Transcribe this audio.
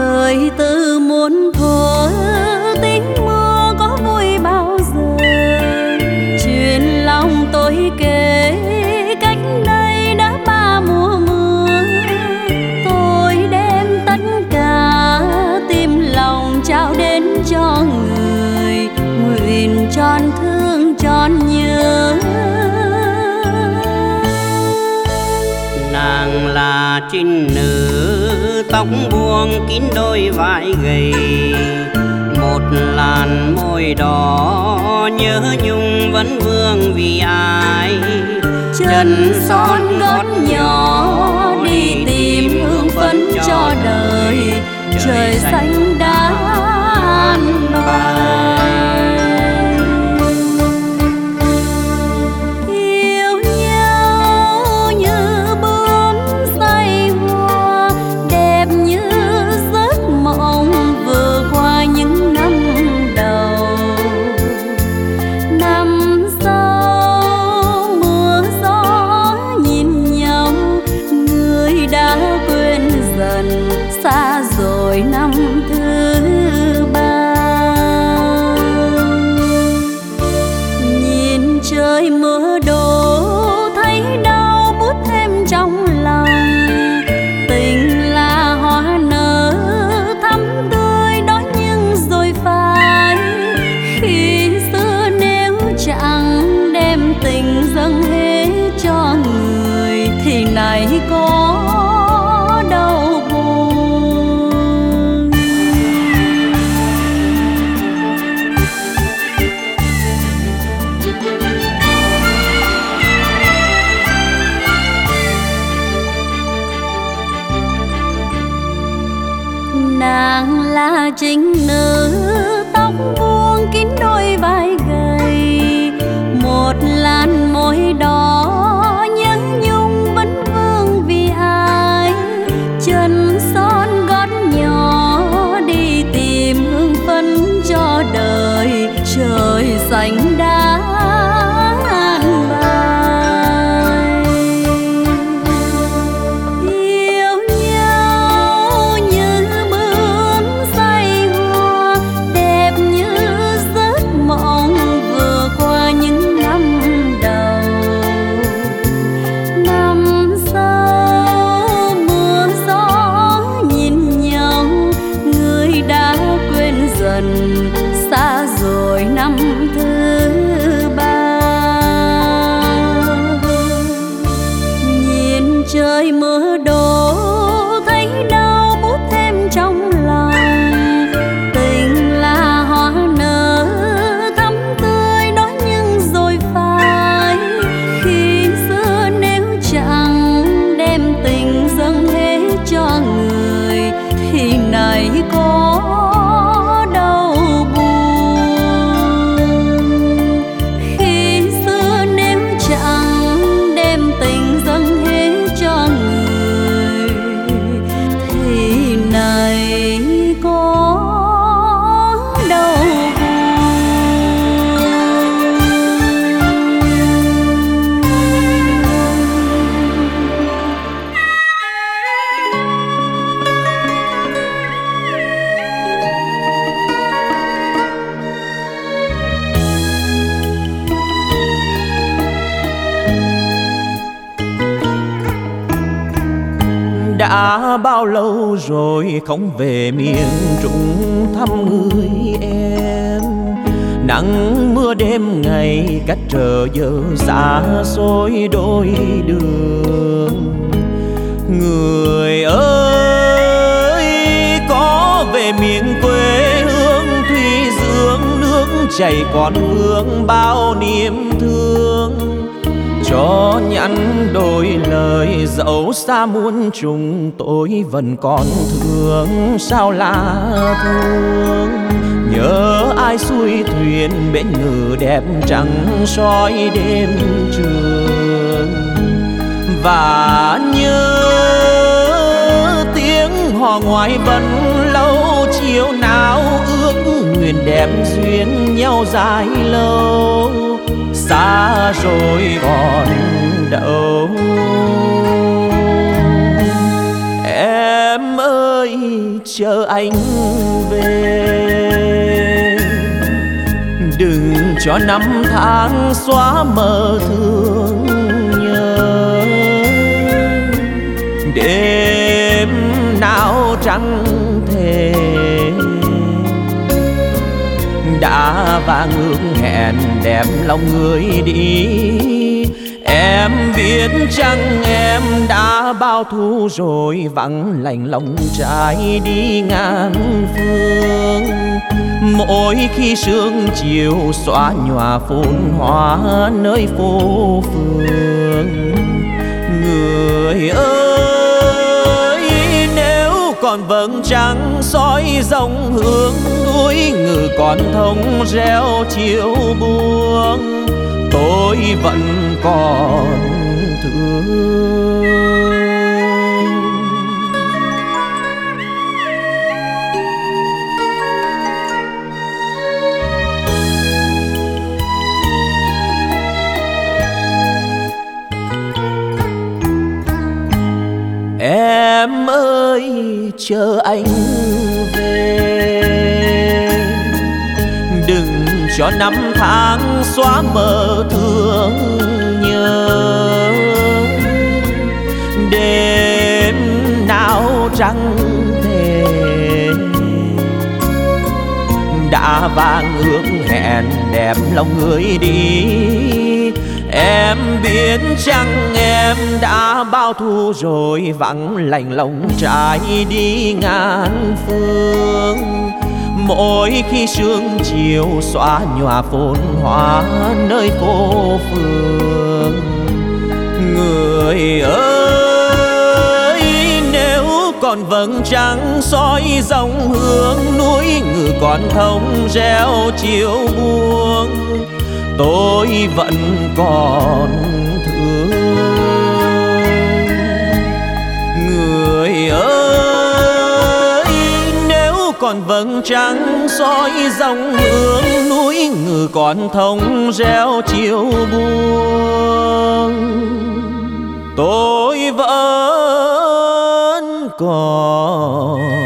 đời từ muôn thuở tiếng mưa có vui bao giờ. Chuyện lòng tôi kể cách đây đã ba mùa mưa. Tôi đem tất cả tim lòng trao đến cho người, nguyện tròn thương tròn nhớ. Nàng là trinh nữ tóc buông kín đôi vai gầy, một làn môi đỏ nhớ nhung vẫn vương vì ai. Chân son gót nhỏ đi tìm hương phấn cho đời, trời xanh đã an bài. Yêu nhau như bướm say hoa, đẹp như giấc mộng vừa qua những năm đầu. Năm sau mưa gió nhìn nhau, người đã quên dần xa rồi năm thứ ba. Nhìn trời mưa đổ thấy đau buốt thêm trong lòng. Tình là hoa nở thắm tươi đó nhưng rồi phai. Khi xưa nếu chẳng đem tình dâng hết cho người thì này có đâu buồn. Nàng là trinh nữ tóc buông kín đôi vai gầy, một làn môi đỏ nhớ nhung vẫn vương vì ai. Chân son gót nhỏ đi tìm hương phấn cho đời, trời xanh đã an bài. Yêu nhau như bướm say hoa, đẹp như giấc mộng vừa qua những năm đầu. Năm sau mưa gió nhìn nhau, người đã quên dần xa rồi năm thứ ba. Nhìn trời mưa đổ thấy đau buốt thêm trong lòng. Tình là hoa nở thắm tươi đó nhưng rồi phai. Khi xưa nếu chẳng đem tình dâng hết cho người thì này có đâu buồn. Khi xưa nếu chẳng đem tình dâng hết cho người thì này có đâu Đã bao lâu rồi không về miền Trung thăm người em. Nắng mưa đêm ngày cách trở giờ xa xôi đôi đường. Người ơi có về miền quê hương thủy dương, nước chảy còn vương bao niềm thương. Cho nhắn đôi lời dẫu xa muôn trùng, tôi vẫn còn thương sao là thương. Nhớ ai xuôi thuyền bên ngự đẹp trắng soi đêm trường. Và nhớ tiếng hò ngoài vẫn lâu, chiều nào ước nguyện đẹp duyên nhau dài lâu. Xa rồi còn đâu em ơi, chờ anh về. Đừng cho năm tháng xóa mờ thương nhớ. Đêm nào trăng thề đã vang ước hẹn đem lòng người đi. Em biết chăng em đã bao thu rồi, vắng lạnh lòng trai đi ngàn phương. Mỗi khi sương chiều xóa nhòa phồn hoa nơi phố phường. Người ơi, nếu còn vầng trăng soi dòng hướng núi, ngự còn thông reo chiều buông, tôi vẫn còn thương. Em ơi, chờ anh về. Đừng cho năm tháng xóa mờ thương nhớ. Đêm nào trăng thề đã vang ước hẹn đem lòng người đi. Em biết chăng em đã bao thu rồi, vắng lạnh lòng trai đi ngàn phương. Mỗi khi sương chiều xóa nhòa phồn hoa nơi phố phường. Người ơi, nếu còn vầng trăng soi dòng hướng núi, ngự còn thông reo chiều buông, tôi vẫn còn thương. Người ơi, nếu còn vầng trăng soi dòng hướng núi, ngự còn thông reo chiều buông, tôi vẫn còn